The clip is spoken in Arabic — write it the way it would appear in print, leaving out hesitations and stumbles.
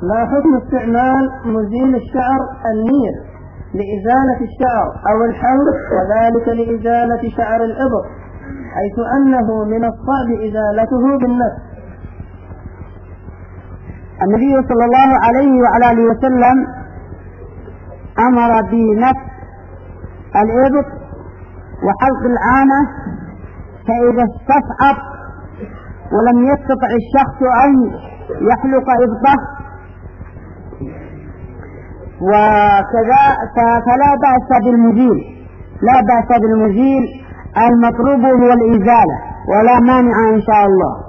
ما حكم استعمال مزيل الشعر النير لإزالة الشعر أو الحلق وذلك لإزالة شعر الإبط حيث أنه من الصعب إزالته بالنفس؟ النبي صلى الله عليه وعلى آله وسلم أمر بنفس الإبط وحلق العانة فإذا استصعب ولم يستطع الشخص أن يحلق إبطه وكذا فلا بأس بالمزيل، لا بأس بالمزيل، المطلوب هو الإزالة ولا مانع إن شاء الله.